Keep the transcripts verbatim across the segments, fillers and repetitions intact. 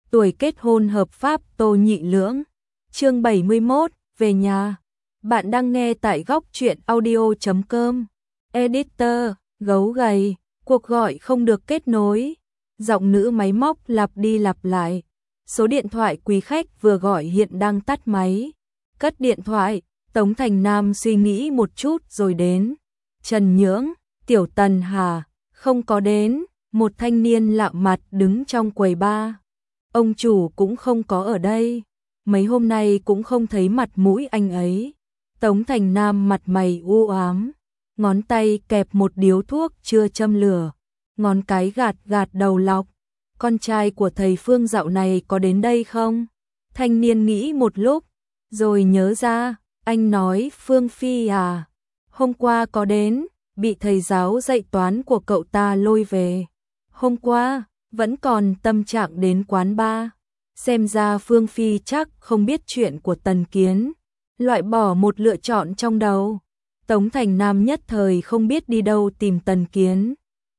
tuổi kết hôn hợp pháp Tô Nhị Lưỡng. Chương bảy mươi mốt, về nhà. Bạn đang nghe tại góc truyện audio chấm com. Editor, gấu gầy, cuộc gọi không được kết nối. Giọng nữ máy móc lặp đi lặp lại. Số điện thoại quý khách vừa gọi hiện đang tắt máy. Cất điện thoại, Tống Thành Nam suy nghĩ một chút rồi đến. Trần Nhưỡng, Tiểu Tần Hà, không có đến. Một thanh niên lạ mặt đứng trong quầy bar. Ông chủ cũng không có ở đây. Mấy hôm nay cũng không thấy mặt mũi anh ấy. Tống Thành Nam mặt mày u ám, ngón tay kẹp một điếu thuốc chưa châm lửa, ngón cái gạt gạt đầu lọc. Con trai của thầy Phương dạo này có đến đây không? Thanh niên nghĩ một lúc, rồi nhớ ra, anh nói Phương Phi à? Hôm qua có đến, bị thầy giáo dạy toán của cậu ta lôi về. Hôm qua, vẫn còn tâm trạng đến quán bar. Xem ra Phương Phi chắc không biết chuyện của Tần Kiến. Loại bỏ một lựa chọn trong đầu. Tống Thành Nam nhất thời không biết đi đâu tìm Tần Kiến.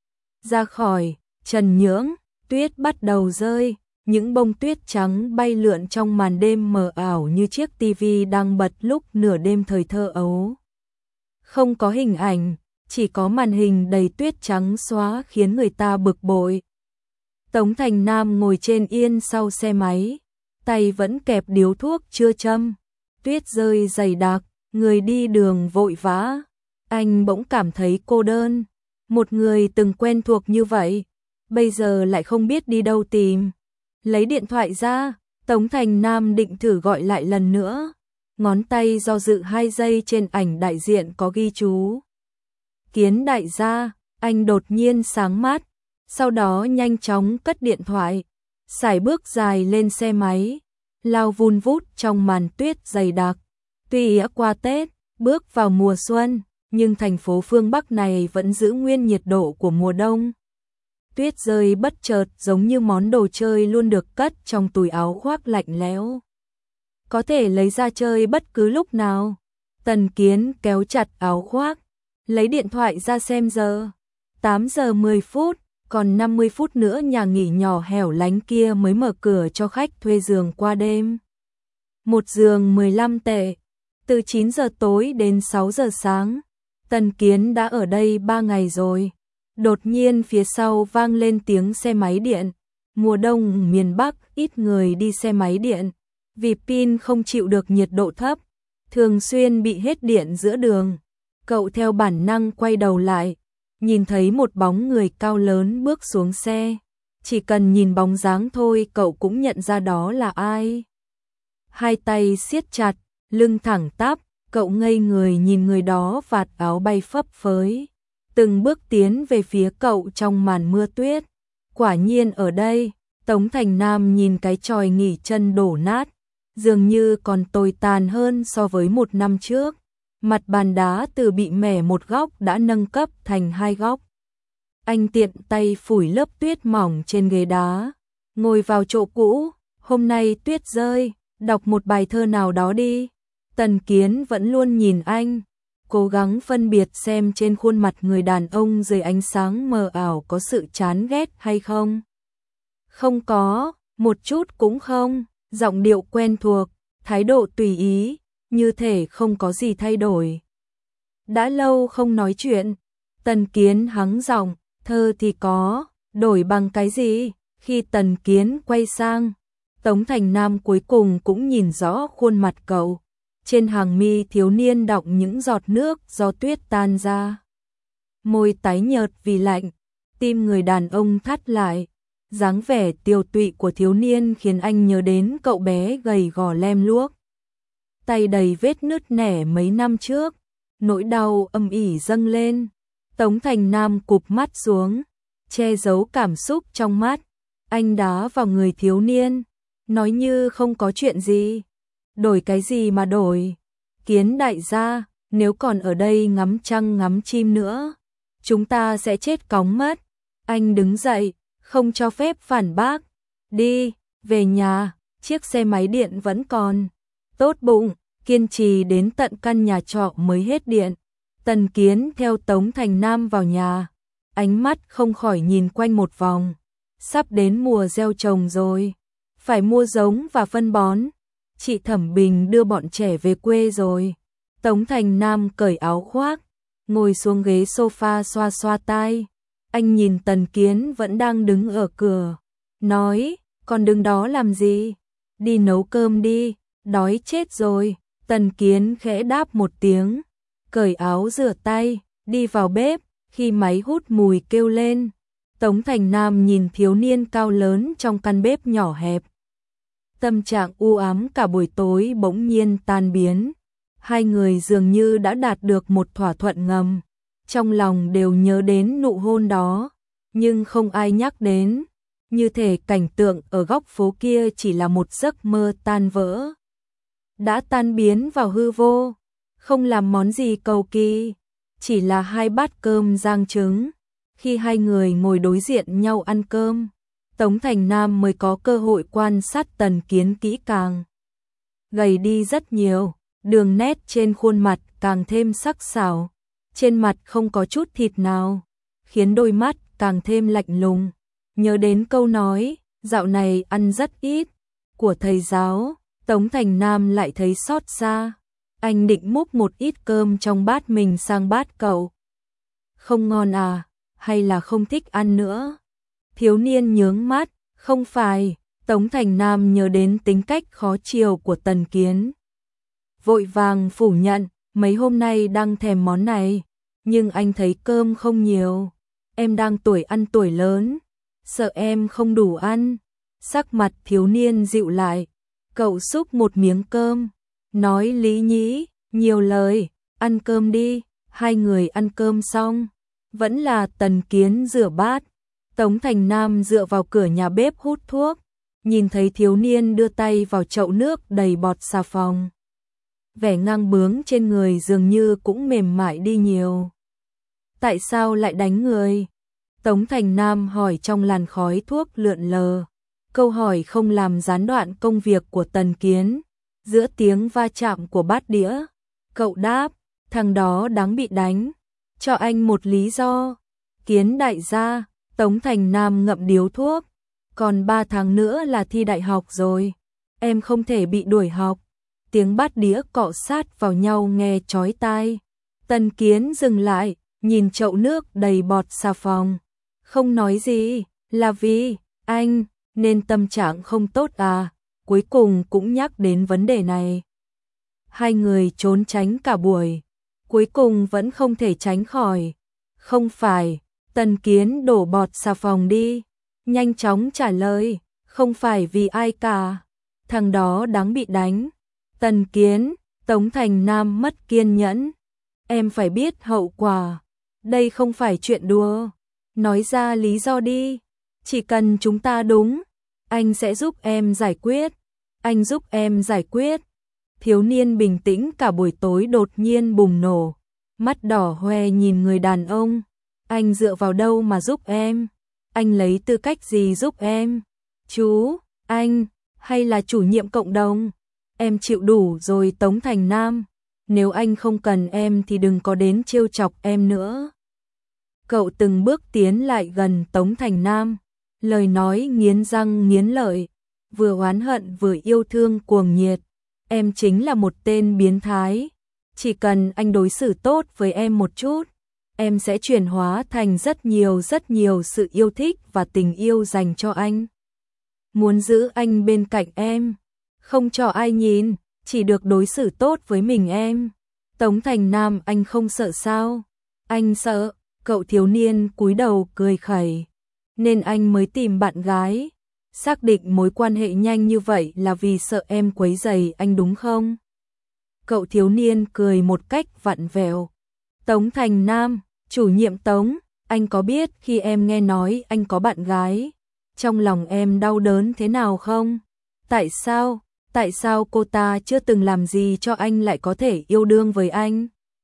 Ra khỏi Trần Nhưỡng, tuyết bắt đầu rơi. Những bông tuyết trắng bay lượn trong màn đêm mờ ảo như chiếc tivi đang bật lúc nửa đêm thời thơ ấu. Không có hình ảnh, chỉ có màn hình đầy tuyết trắng xóa khiến người ta bực bội. Tống Thành Nam ngồi trên yên sau xe máy, tay vẫn kẹp điếu thuốc chưa châm. Tuyết rơi dày đặc, người đi đường vội vã. Anh bỗng cảm thấy cô đơn. Một người từng quen thuộc như vậy, bây giờ lại không biết đi đâu tìm. Lấy điện thoại ra, Tống Thành Nam định thử gọi lại lần nữa. Ngón tay do dự hai giây trên ảnh đại diện có ghi chú Kiến đại gia, anh đột nhiên sáng mắt. Sau đó nhanh chóng cất điện thoại, sải bước dài lên xe máy, lao vun vút trong màn tuyết dày đặc. Tuy đã qua Tết, bước vào mùa xuân, nhưng thành phố phương Bắc này vẫn giữ nguyên nhiệt độ của mùa đông. Tuyết rơi bất chợt giống như món đồ chơi luôn được cất trong túi áo khoác lạnh lẽo. Có thể lấy ra chơi bất cứ lúc nào. Tần Kiến kéo chặt áo khoác, lấy điện thoại ra xem giờ. tám giờ mười phút. Còn năm mươi phút nữa nhà nghỉ nhỏ hẻo lánh kia mới mở cửa cho khách thuê giường qua đêm. Một giường mười lăm tệ, từ chín giờ tối đến sáu giờ sáng. Tần Kiến đã ở đây ba ngày rồi. Đột nhiên phía sau vang lên tiếng xe máy điện. Mùa đông miền Bắc ít người đi xe máy điện, vì pin không chịu được nhiệt độ thấp, thường xuyên bị hết điện giữa đường. Cậu theo bản năng quay đầu lại, nhìn thấy một bóng người cao lớn bước xuống xe. Chỉ cần nhìn bóng dáng thôi cậu cũng nhận ra đó là ai. Hai tay siết chặt, lưng thẳng tắp, cậu ngây người nhìn người đó vạt áo bay phấp phới. Từng bước tiến về phía cậu trong màn mưa tuyết. Quả nhiên ở đây, Tống Thành Nam nhìn cái chòi nghỉ chân đổ nát, dường như còn tồi tàn hơn so với một năm trước. Mặt bàn đá từ bị mẻ một góc đã nâng cấp thành hai góc. Anh tiện tay phủi lớp tuyết mỏng trên ghế đá, ngồi vào chỗ cũ. Hôm nay tuyết rơi, đọc một bài thơ nào đó đi. Tần Kiến vẫn luôn nhìn anh, cố gắng phân biệt xem trên khuôn mặt người đàn ông dưới ánh sáng mờ ảo có sự chán ghét hay không. Không có, một chút cũng không. Giọng điệu quen thuộc, thái độ tùy ý, như thể không có gì thay đổi. Đã lâu không nói chuyện. Tần Kiến hắng giọng, thơ thì có, đổi bằng cái gì? Khi Tần Kiến quay sang, Tống Thành Nam cuối cùng cũng nhìn rõ khuôn mặt cậu. Trên hàng mi thiếu niên đọng những giọt nước do tuyết tan ra. Môi tái nhợt vì lạnh, tim người đàn ông thắt lại. Dáng vẻ tiều tụy của thiếu niên khiến anh nhớ đến cậu bé gầy gò lem luốc, tay đầy vết nứt nẻ mấy năm trước. Nỗi đau âm ỉ dâng lên. Tống Thành Nam cụp mắt xuống, che giấu cảm xúc trong mắt. Anh đá vào người thiếu niên, nói như không có chuyện gì. Đổi cái gì mà đổi? Kiến đại gia, nếu còn ở đây ngắm trăng ngắm chim nữa, chúng ta sẽ chết cóng mất. Anh đứng dậy, không cho phép phản bác. Đi, về nhà, chiếc xe máy điện vẫn còn. Tốt bụng, kiên trì đến tận căn nhà trọ mới hết điện. Tần Kiến theo Tống Thành Nam vào nhà, ánh mắt không khỏi nhìn quanh một vòng. Sắp đến mùa gieo trồng rồi. phải mua giống và phân bón. Chị Thẩm Bình đưa bọn trẻ về quê rồi. Tống Thành Nam cởi áo khoác, ngồi xuống ghế sofa xoa xoa tai. Anh nhìn Tần Kiến vẫn đang đứng ở cửa, nói, còn đứng đó làm gì? Đi nấu cơm đi, đói chết rồi. Tần Kiến khẽ đáp một tiếng, cởi áo rửa tay, đi vào bếp. Khi máy hút mùi kêu lên, Tống Thành Nam nhìn thiếu niên cao lớn trong căn bếp nhỏ hẹp. Tâm trạng u ám cả buổi tối bỗng nhiên tan biến. Hai người dường như đã đạt được một thỏa thuận ngầm. Trong lòng đều nhớ đến nụ hôn đó, nhưng không ai nhắc đến. Như thể cảnh tượng ở góc phố kia chỉ là một giấc mơ tan vỡ. Đã tan biến vào hư vô, không làm món gì cầu kỳ, chỉ là hai bát cơm rang trứng. Khi hai người ngồi đối diện nhau ăn cơm, Tống Thành Nam mới có cơ hội quan sát Tần Kiến kỹ càng. Gầy đi rất nhiều, đường nét trên khuôn mặt càng thêm sắc sảo, trên mặt không có chút thịt nào, khiến đôi mắt càng thêm lạnh lùng. Nhớ đến câu nói, dạo này ăn rất ít, của thầy giáo, Tống Thành Nam lại thấy xót xa. Anh định múc một ít cơm trong bát mình sang bát cậu. Không ngon à, hay là không thích ăn nữa? Thiếu niên nhướng mắt, không phải. Tống Thành Nam nhớ đến tính cách khó chiều của Tần Kiến. Vội vàng phủ nhận, mấy hôm nay đang thèm món này, nhưng anh thấy cơm không nhiều. Em đang tuổi ăn tuổi lớn, sợ em không đủ ăn. Sắc mặt thiếu niên dịu lại, cậu xúc một miếng cơm, nói lý nhí, nhiều lời, ăn cơm đi. Hai người ăn cơm xong, vẫn là Tần Kiến rửa bát. Tống Thành Nam dựa vào cửa nhà bếp hút thuốc, nhìn thấy thiếu niên đưa tay vào chậu nước đầy bọt xà phòng. Vẻ ngang bướng trên người dường như cũng mềm mại đi nhiều. Tại sao lại đánh người? Tống Thành Nam hỏi trong làn khói thuốc lượn lờ. Câu hỏi không làm gián đoạn công việc của Tần Kiến. Giữa tiếng va chạm của bát đĩa, cậu đáp, thằng đó đáng bị đánh. Cho anh một lý do. Kiến đại gia. Tống Thành Nam ngậm điếu thuốc. Còn ba tháng nữa là thi đại học rồi. Em không thể bị đuổi học. Tiếng bát đĩa cọ sát vào nhau nghe chói tai. Tần Kiến dừng lại, nhìn chậu nước đầy bọt xà phòng. Không nói gì, là vì, anh, nên tâm trạng không tốt à, cuối cùng cũng nhắc đến vấn đề này. Hai người trốn tránh cả buổi, cuối cùng vẫn không thể tránh khỏi. Không phải, Tần Kiến đổ bọt xà phòng đi, nhanh chóng trả lời, không phải vì ai cả, thằng đó đáng bị đánh. Tần Kiến, Tống Thành Nam mất kiên nhẫn, em phải biết hậu quả, đây không phải chuyện đùa, nói ra lý do đi, chỉ cần chúng ta đúng, anh sẽ giúp em giải quyết, anh giúp em giải quyết. Thiếu niên bình tĩnh cả buổi tối đột nhiên bùng nổ, mắt đỏ hoe nhìn người đàn ông. Anh dựa vào đâu mà giúp em? Anh lấy tư cách gì giúp em? Chú, anh, hay là chủ nhiệm cộng đồng? Em chịu đủ rồi Tống Thành Nam. Nếu anh không cần em thì đừng có đến trêu chọc em nữa. Cậu từng bước tiến lại gần Tống Thành Nam, lời nói nghiến răng nghiến lợi, vừa oán hận vừa yêu thương cuồng nhiệt. Em chính là một tên biến thái. Chỉ cần anh đối xử tốt với em một chút, em sẽ chuyển hóa thành rất nhiều rất nhiều sự yêu thích và tình yêu dành cho anh. Muốn giữ anh bên cạnh em, không cho ai nhìn, chỉ được đối xử tốt với mình em. Tống Thành Nam, anh không sợ sao? Anh sợ. Cậu thiếu niên cúi đầu cười khẩy, nên anh mới tìm bạn gái. Xác định mối quan hệ nhanh như vậy là vì sợ em quấy rầy anh đúng không? Cậu thiếu niên cười một cách vặn vẹo. Tống Thành Nam, chủ nhiệm Tống, anh có biết khi em nghe nói anh có bạn gái, trong lòng em đau đớn thế nào không? Tại sao? Tại sao cô ta chưa từng làm gì cho anh lại có thể yêu đương với anh?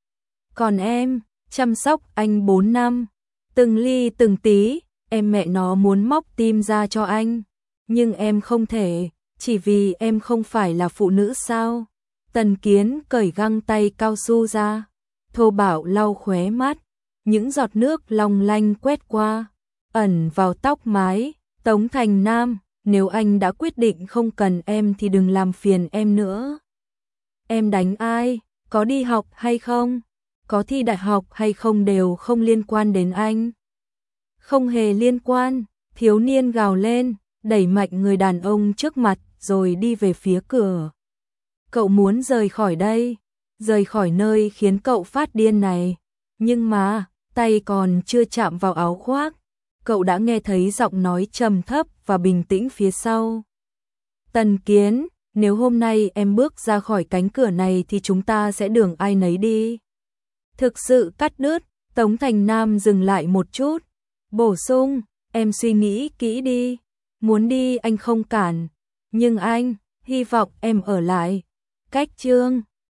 Còn em, chăm sóc anh bốn năm, từng ly từng tí, em mẹ nó muốn móc tim ra cho anh, nhưng em không thể, chỉ vì em không phải là phụ nữ sao? Tần Kiến cởi găng tay cao su ra, thô bạo lau khóe mắt, những giọt nước long lanh quét qua, ẩn vào tóc mái. Tống Thành Nam, nếu anh đã quyết định không cần em thì đừng làm phiền em nữa. Em đánh ai, có đi học hay không, có thi đại học hay không đều không liên quan đến anh. Không hề liên quan, thiếu niên gào lên, đẩy mạnh người đàn ông trước mặt rồi đi về phía cửa. Cậu muốn rời khỏi đây, rời khỏi nơi khiến cậu phát điên này, nhưng mà, tay còn chưa chạm vào áo khoác, cậu đã nghe thấy giọng nói trầm thấp và bình tĩnh phía sau. Tần Kiến, nếu hôm nay em bước ra khỏi cánh cửa này thì chúng ta sẽ đường ai nấy đi. Thực sự cắt đứt, Tống Thành Nam dừng lại một chút, bổ sung, em suy nghĩ kỹ đi, muốn đi anh không cản, nhưng anh, hy vọng em ở lại. Cách chương